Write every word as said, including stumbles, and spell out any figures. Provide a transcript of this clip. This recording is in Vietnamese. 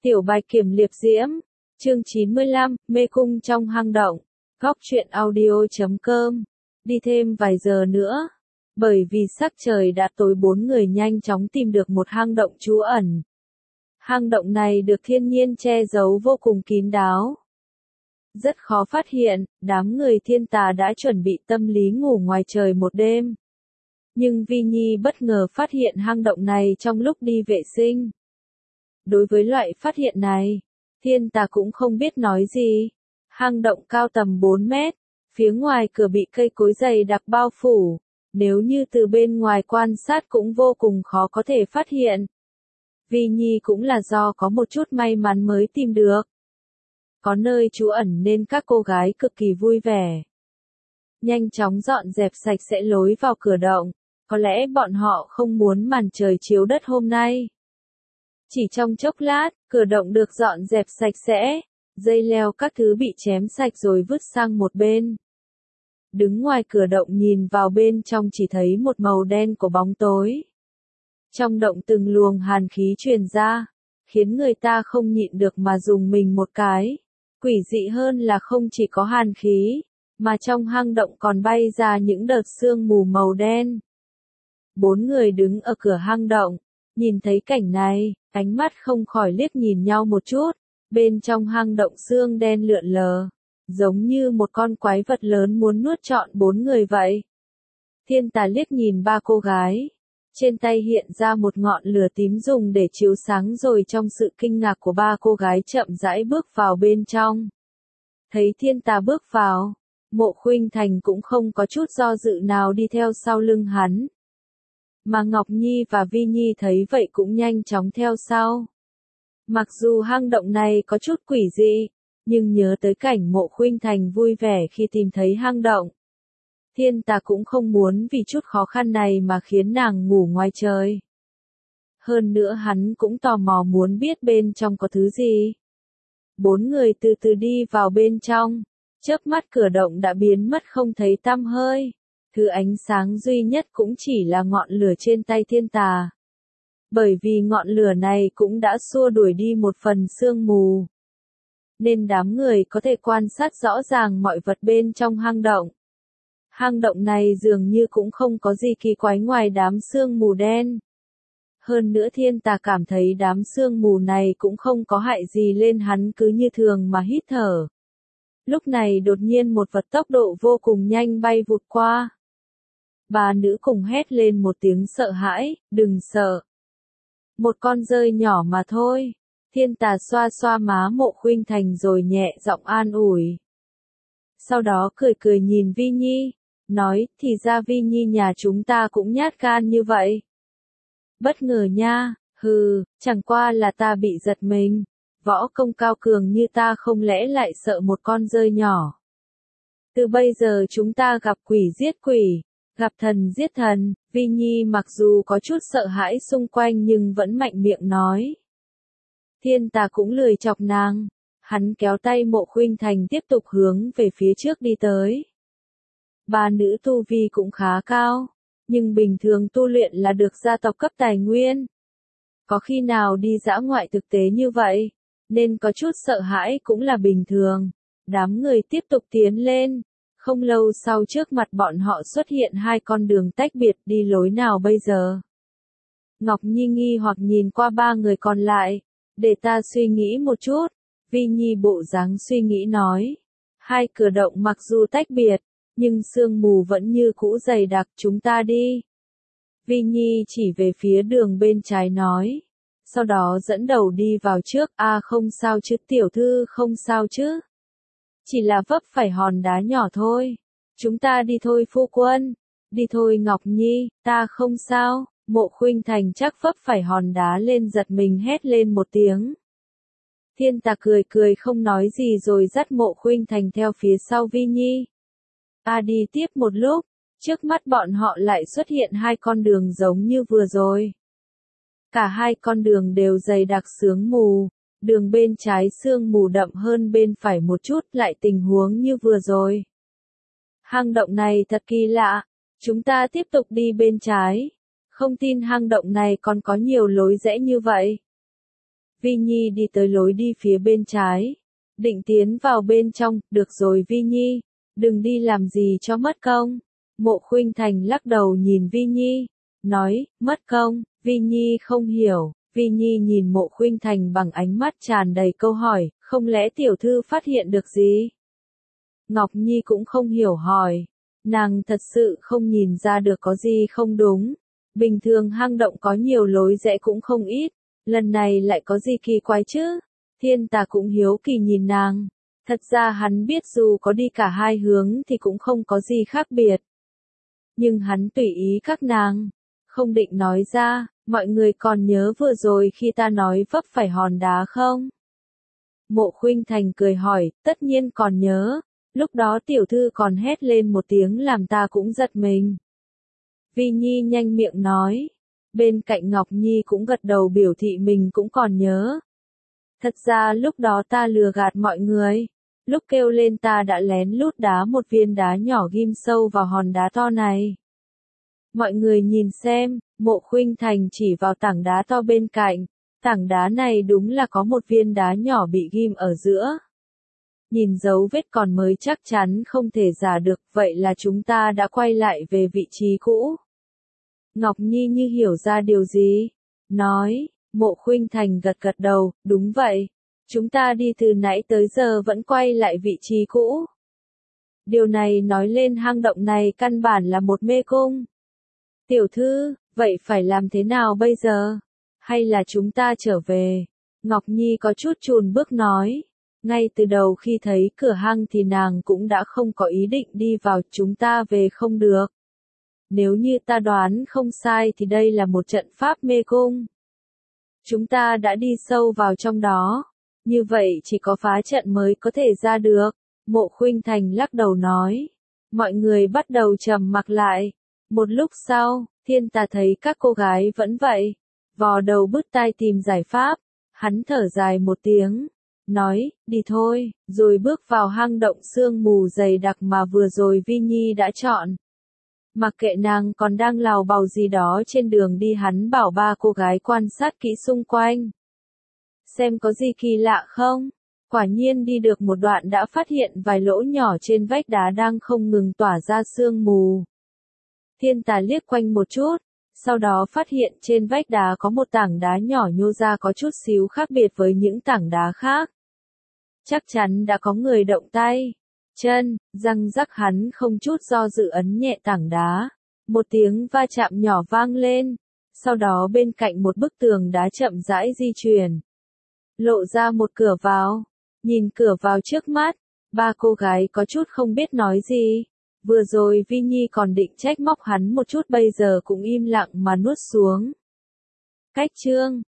Tiểu Bạch Kiểm Liệp Diễm, chương chín mươi lăm, mê cung trong hang động, góc truyện audio chấm com, đi thêm vài giờ nữa. Bởi vì sắc trời đã tối bốn người nhanh chóng tìm được một hang động trú ẩn. Hang động này được thiên nhiên che giấu vô cùng kín đáo. Rất khó phát hiện, đám người thiên tà đã chuẩn bị tâm lý ngủ ngoài trời một đêm. Nhưng Vi Nhi bất ngờ phát hiện hang động này trong lúc đi vệ sinh. Đối với loại phát hiện này, thiên tà cũng không biết nói gì. Hang động cao tầm bốn mét, phía ngoài cửa bị cây cối dày đặc bao phủ, nếu như từ bên ngoài quan sát cũng vô cùng khó có thể phát hiện. Vi Nhi cũng là do có một chút may mắn mới tìm được. Có nơi trú ẩn nên các cô gái cực kỳ vui vẻ. Nhanh chóng dọn dẹp sạch sẽ lối vào cửa động, có lẽ bọn họ không muốn màn trời chiếu đất hôm nay. Chỉ trong chốc lát, cửa động được dọn dẹp sạch sẽ, dây leo các thứ bị chém sạch rồi vứt sang một bên. Đứng ngoài cửa động nhìn vào bên trong chỉ thấy một màu đen của bóng tối. Trong động từng luồng hàn khí truyền ra, khiến người ta không nhịn được mà dùng mình một cái. Quỷ dị hơn là không chỉ có hàn khí, mà trong hang động còn bay ra những đợt sương mù màu đen. Bốn người đứng ở cửa hang động, nhìn thấy cảnh này, ánh mắt không khỏi liếc nhìn nhau một chút, bên trong hang động sương đen lượn lờ, giống như một con quái vật lớn muốn nuốt trọn bốn người vậy. Thiên tà liếc nhìn ba cô gái, trên tay hiện ra một ngọn lửa tím dùng để chiếu sáng rồi trong sự kinh ngạc của ba cô gái chậm rãi bước vào bên trong. Thấy thiên tà bước vào, Mộ Khuynh Thành cũng không có chút do dự nào đi theo sau lưng hắn. Mà Ngọc Nhi và Vi Nhi thấy vậy cũng nhanh chóng theo sau. Mặc dù hang động này có chút quỷ dị, nhưng nhớ tới cảnh Mộ Khuynh Thành vui vẻ khi tìm thấy hang động. Thiên tà cũng không muốn vì chút khó khăn này mà khiến nàng ngủ ngoài trời. Hơn nữa hắn cũng tò mò muốn biết bên trong có thứ gì. Bốn người từ từ đi vào bên trong, chớp mắt cửa động đã biến mất không thấy tăm hơi. Thứ ánh sáng duy nhất cũng chỉ là ngọn lửa trên tay thiên tà. Bởi vì ngọn lửa này cũng đã xua đuổi đi một phần sương mù, nên đám người có thể quan sát rõ ràng mọi vật bên trong hang động. Hang động này dường như cũng không có gì kỳ quái ngoài đám sương mù đen. Hơn nữa thiên tà cảm thấy đám sương mù này cũng không có hại gì lên hắn, cứ như thường mà hít thở. Lúc này đột nhiên một vật tốc độ vô cùng nhanh bay vụt qua. Ba nữ cùng hét lên một tiếng sợ hãi, đừng sợ. Một con dơi nhỏ mà thôi. Thiên tà xoa xoa má Mộ Khuynh Thành rồi nhẹ giọng an ủi. Sau đó cười cười nhìn Vi Nhi, nói, thì ra Vi Nhi nhà chúng ta cũng nhát gan như vậy. Bất ngờ nha, hừ, chẳng qua là ta bị giật mình. Võ công cao cường như ta không lẽ lại sợ một con dơi nhỏ. Từ bây giờ chúng ta gặp quỷ giết quỷ, gặp thần giết thần. Vi Nhi mặc dù có chút sợ hãi xung quanh nhưng vẫn mạnh miệng nói. Thiên tà cũng lười chọc nàng, hắn kéo tay Mộ Khuynh Thành tiếp tục hướng về phía trước đi tới. Ba nữ tu vi cũng khá cao, nhưng bình thường tu luyện là được gia tộc cấp tài nguyên. Có khi nào đi dã ngoại thực tế như vậy, nên có chút sợ hãi cũng là bình thường. Đám người tiếp tục tiến lên, không lâu sau trước mặt bọn họ xuất hiện hai con đường tách biệt, đi lối nào bây giờ? Ngọc Nhi nghi hoặc nhìn qua ba người còn lại, để ta suy nghĩ một chút. Vi Nhi bộ dáng suy nghĩ nói, hai cửa động mặc dù tách biệt, nhưng sương mù vẫn như cũ dày đặc, chúng ta đi. Vi Nhi chỉ về phía đường bên trái nói, sau đó dẫn đầu đi vào trước. A à, không sao chứ tiểu thư, không sao chứ. Chỉ là vấp phải hòn đá nhỏ thôi. Chúng ta đi thôi phu quân. Đi thôi Ngọc Nhi, ta không sao. Mộ Khuynh Thành chắc vấp phải hòn đá lên giật mình hét lên một tiếng. Thiên tà cười cười không nói gì rồi dắt Mộ Khuynh Thành theo phía sau Vi Nhi. A à, đi tiếp một lúc, trước mắt bọn họ lại xuất hiện hai con đường giống như vừa rồi. Cả hai con đường đều dày đặc sương mù, đường bên trái sương mù đậm hơn bên phải một chút, lại tình huống như vừa rồi. Hang động này thật kỳ lạ, chúng ta tiếp tục đi bên trái. Không tin hang động này còn có nhiều lối rẽ như vậy. Vi Nhi đi tới lối đi phía bên trái. Định tiến vào bên trong, được rồi Vi Nhi, đừng đi làm gì cho mất công. Mộ Khuynh Thành lắc đầu nhìn Vi Nhi, nói, mất công, Vi Nhi không hiểu. Vi Nhi nhìn Mộ Khuynh Thành bằng ánh mắt tràn đầy câu hỏi, không lẽ tiểu thư phát hiện được gì? Ngọc Nhi cũng không hiểu hỏi, nàng thật sự không nhìn ra được có gì không đúng. Bình thường hang động có nhiều lối rẽ cũng không ít, lần này lại có gì kỳ quái chứ? Thiên Tà cũng hiếu kỳ nhìn nàng, thật ra hắn biết dù có đi cả hai hướng thì cũng không có gì khác biệt. Nhưng hắn tùy ý các nàng, không định nói ra, mọi người còn nhớ vừa rồi khi ta nói vấp phải hòn đá không? Mộ Khuynh Thành cười hỏi, tất nhiên còn nhớ, lúc đó tiểu thư còn hét lên một tiếng làm ta cũng giật mình. Vi Nhi nhanh miệng nói, bên cạnh Ngọc Nhi cũng gật đầu biểu thị mình cũng còn nhớ. Thật ra lúc đó ta lừa gạt mọi người, lúc kêu lên ta đã lén lút đá một viên đá nhỏ ghim sâu vào hòn đá to này. Mọi người nhìn xem, Mộ Khuynh Thành chỉ vào tảng đá to bên cạnh, tảng đá này đúng là có một viên đá nhỏ bị ghim ở giữa. Nhìn dấu vết còn mới chắc chắn không thể giả được, vậy là chúng ta đã quay lại về vị trí cũ. Ngọc Nhi như hiểu ra điều gì, nói, Mộ Khuynh Thành gật gật đầu, đúng vậy, chúng ta đi từ nãy tới giờ vẫn quay lại vị trí cũ. Điều này nói lên hang động này căn bản là một mê cung. Tiểu thư, vậy phải làm thế nào bây giờ? Hay là chúng ta trở về? Ngọc Nhi có chút chùn bước nói. Ngay từ đầu khi thấy cửa hang thì nàng cũng đã không có ý định đi vào, chúng ta về không được. Nếu như ta đoán không sai thì đây là một trận pháp mê cung. Chúng ta đã đi sâu vào trong đó. Như vậy chỉ có phá trận mới có thể ra được. Mộ Khuynh Thành lắc đầu nói. Mọi người bắt đầu trầm mặc lại. Một lúc sau, Thiên Tà thấy các cô gái vẫn vậy. Vò đầu bứt tai tìm giải pháp. Hắn thở dài một tiếng. Nói, đi thôi, rồi bước vào hang động sương mù dày đặc mà vừa rồi Vi Nhi đã chọn. Mặc kệ nàng còn đang lào bào gì đó trên đường đi, hắn bảo ba cô gái quan sát kỹ xung quanh. Xem có gì kỳ lạ không? Quả nhiên đi được một đoạn đã phát hiện vài lỗ nhỏ trên vách đá đang không ngừng tỏa ra sương mù. Thiên Tà liếc quanh một chút, sau đó phát hiện trên vách đá có một tảng đá nhỏ nhô ra có chút xíu khác biệt với những tảng đá khác. Chắc chắn đã có người động tay, chân, răng rắc, hắn không chút do dự ấn nhẹ tảng đá. Một tiếng va chạm nhỏ vang lên, sau đó bên cạnh một bức tường đá chậm rãi di chuyển. Lộ ra một cửa vào, nhìn cửa vào trước mắt, ba cô gái có chút không biết nói gì. Vừa rồi Vi Nhi còn định trách móc hắn một chút, bây giờ cũng im lặng mà nuốt xuống. Cách chương